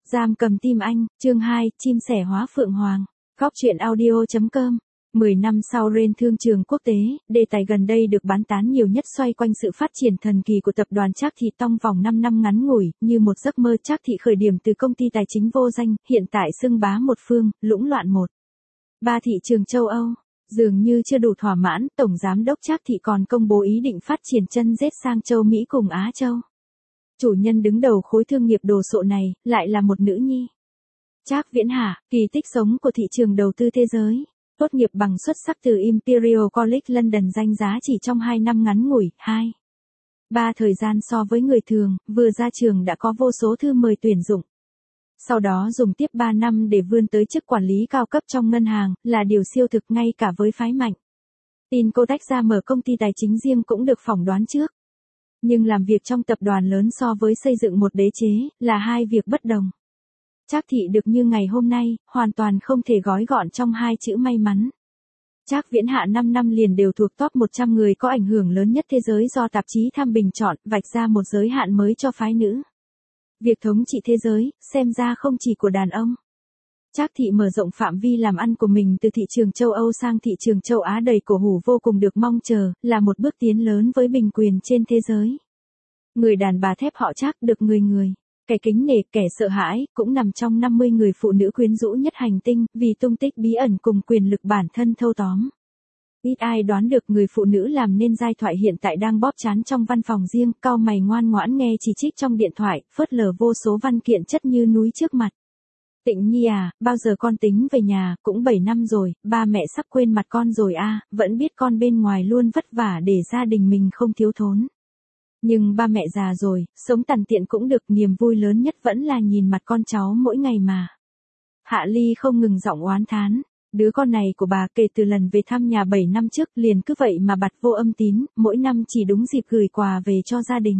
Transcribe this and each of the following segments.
Giam cầm tim anh, chương 2, chim sẻ hóa phượng hoàng. Góc truyện audio.com. 10 năm sau Ren thương trường quốc tế, đề tài gần đây được bán tán nhiều nhất xoay quanh sự phát triển thần kỳ của tập đoàn Trác Thị trong vòng 5 năm ngắn ngủi, như một giấc mơ. Trác Thị khởi điểm từ công ty tài chính vô danh, hiện tại xưng bá một phương, lũng loạn một. Ba thị trường châu Âu. Dường như chưa đủ thỏa mãn, Tổng Giám đốc Trác Thị còn công bố ý định phát triển chân rết sang châu Mỹ cùng Á Châu. Chủ nhân đứng đầu khối thương nghiệp đồ sộ này, lại là một nữ nhi. Trác Viễn Hạ, kỳ tích sống của thị trường đầu tư thế giới. Tốt nghiệp bằng xuất sắc từ Imperial College London, danh giá chỉ trong 2 năm ngắn ngủi, 3 thời gian so với người thường, vừa ra trường đã có vô số thư mời tuyển dụng. Sau đó dùng tiếp 3 năm để vươn tới chức quản lý cao cấp trong ngân hàng, là điều siêu thực ngay cả với phái mạnh. Tin cô tách ra mở công ty tài chính riêng cũng được phỏng đoán trước. Nhưng làm việc trong tập đoàn lớn so với xây dựng một đế chế, là hai việc bất đồng. Trác Thị được như ngày hôm nay, hoàn toàn không thể gói gọn trong 2 chữ may mắn. Trác Viễn Hạ 5 năm liền đều thuộc top 100 người có ảnh hưởng lớn nhất thế giới do tạp chí Time bình chọn, vạch ra một giới hạn mới cho phái nữ. Việc thống trị thế giới, xem ra không chỉ của đàn ông. Trác Thị mở rộng phạm vi làm ăn của mình từ thị trường châu Âu sang thị trường châu Á đầy cổ hủ vô cùng được mong chờ, là một bước tiến lớn với bình quyền trên thế giới. Người đàn bà thép họ Trác được người kẻ kính nể, kẻ sợ hãi, cũng nằm trong 50 người phụ nữ quyến rũ nhất hành tinh, vì tung tích bí ẩn cùng quyền lực bản thân thâu tóm. Ít ai đoán được người phụ nữ làm nên giai thoại hiện tại đang bóp trán trong văn phòng riêng, cau mày ngoan ngoãn nghe chỉ trích trong điện thoại, phớt lờ vô số văn kiện chất như núi trước mặt. Tịnh Nhi à, bao giờ con tính về nhà, cũng 7 năm rồi, ba mẹ sắp quên mặt con rồi à, vẫn biết con bên ngoài luôn vất vả để gia đình mình không thiếu thốn. Nhưng ba mẹ già rồi, sống tằn tiện cũng được, niềm vui lớn nhất vẫn là nhìn mặt con cháu mỗi ngày mà. Hạ Ly không ngừng giọng oán thán, đứa con này của bà kể từ lần về thăm nhà 7 năm trước liền cứ vậy mà bặt vô âm tín, mỗi năm chỉ đúng dịp gửi quà về cho gia đình.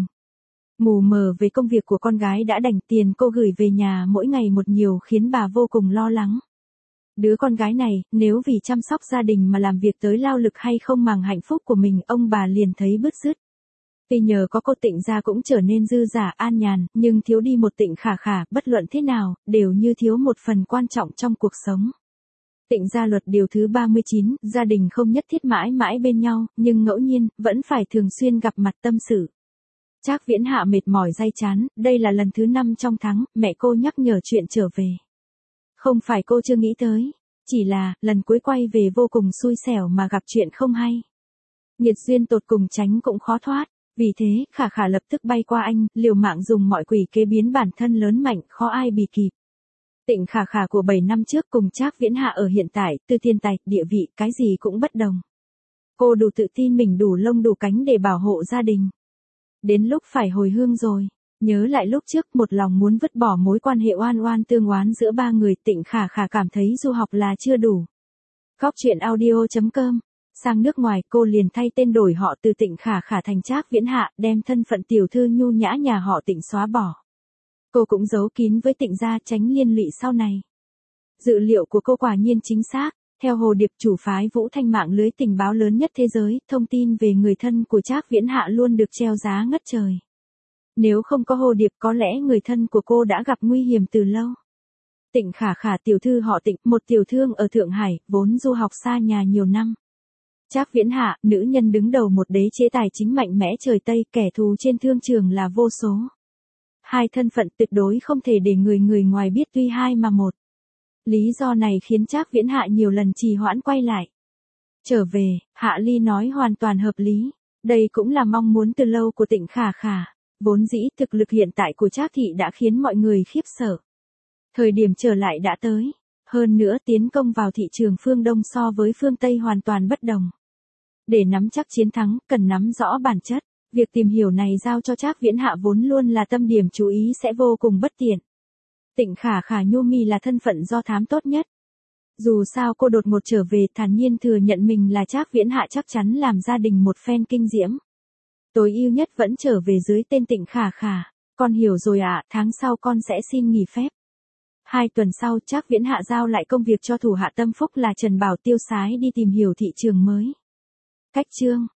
Mù mờ về công việc của con gái đã đành, tiền cô gửi về nhà mỗi ngày một nhiều khiến bà vô cùng lo lắng. Đứa con gái này, nếu vì chăm sóc gia đình mà làm việc tới lao lực hay không màng hạnh phúc của mình, ông bà liền thấy bứt rứt. Tuy nhờ có cô Tịnh gia cũng trở nên dư dả an nhàn, nhưng thiếu đi một Tịnh Khả Khả, bất luận thế nào, đều như thiếu một phần quan trọng trong cuộc sống. Tịnh gia luật điều thứ 39, gia đình không nhất thiết mãi mãi bên nhau, nhưng ngẫu nhiên, vẫn phải thường xuyên gặp mặt tâm sự. Trác Viễn Hạ mệt mỏi day chán, đây là lần thứ 5 trong tháng, mẹ cô nhắc nhở chuyện trở về. Không phải cô chưa nghĩ tới, chỉ là, lần cuối quay về vô cùng xui xẻo mà gặp chuyện không hay. Nghiệt duyên tột cùng tránh cũng khó thoát. Vì thế, Khả Khả lập tức bay qua anh, liều mạng dùng mọi quỷ kế biến bản thân lớn mạnh, khó ai bì kịp. Tịnh Khả Khả của 7 năm trước cùng Trác Viễn Hạ ở hiện tại, từ tiền tài, địa vị, cái gì cũng bất đồng. Cô đủ tự tin mình đủ lông đủ cánh để bảo hộ gia đình. Đến lúc phải hồi hương rồi. Nhớ lại lúc trước, một lòng muốn vứt bỏ mối quan hệ oan oan tương oán giữa ba người, Tịnh Khả Khả cảm thấy du học là chưa đủ. Góc truyện audio.com. Sang nước ngoài, cô liền thay tên đổi họ từ Tịnh Khả Khả thành Trác Viễn Hạ, đem thân phận tiểu thư nhu nhã nhà họ Tịnh xóa bỏ. Cô cũng giấu kín với Tịnh gia tránh liên lụy sau này. Dự liệu của cô quả nhiên chính xác. Theo Hồ Điệp, chủ phái Vũ Thanh, mạng lưới tình báo lớn nhất thế giới, thông tin về người thân của Trác Viễn Hạ luôn được treo giá ngất trời. Nếu không có Hồ Điệp, có lẽ người thân của cô đã gặp nguy hiểm từ lâu. Tịnh Khả Khả tiểu thư họ Tịnh, một tiểu thương ở Thượng Hải, vốn du học xa nhà nhiều năm. Trác Viễn Hạ, nữ nhân đứng đầu một đế chế tài chính mạnh mẽ trời Tây, kẻ thù trên thương trường là vô số. Hai thân phận tuyệt đối không thể để người ngoài biết, tuy hai mà một. Lý do này khiến Trác Viễn Hạ nhiều lần trì hoãn quay lại. Trở về, Hạ Ly nói hoàn toàn hợp lý. Đây cũng là mong muốn từ lâu của Tịnh Khả Khả. Vốn dĩ thực lực hiện tại của Trác Thị đã khiến mọi người khiếp sợ. Thời điểm trở lại đã tới. Hơn nữa, tiến công vào thị trường phương Đông so với phương Tây hoàn toàn bất đồng. Để nắm chắc chiến thắng, cần nắm rõ bản chất. Việc tìm hiểu này giao cho Trác Viễn Hạ vốn luôn là tâm điểm chú ý, sẽ vô cùng bất tiện. Tịnh Khả Khả nhu mì là thân phận do thám tốt nhất. Dù sao cô đột ngột trở về, thản nhiên thừa nhận mình là Trác Viễn Hạ chắc chắn làm gia đình một phen kinh diễm. Tối ưu nhất vẫn trở về dưới tên Tịnh Khả Khả. Con hiểu rồi ạ, tháng sau con sẽ xin nghỉ phép. 2 tuần sau, Trác Viễn Hạ giao lại công việc cho thủ hạ tâm phúc là Trần Bảo tiêu sái đi tìm hiểu thị trường mới. Cách chương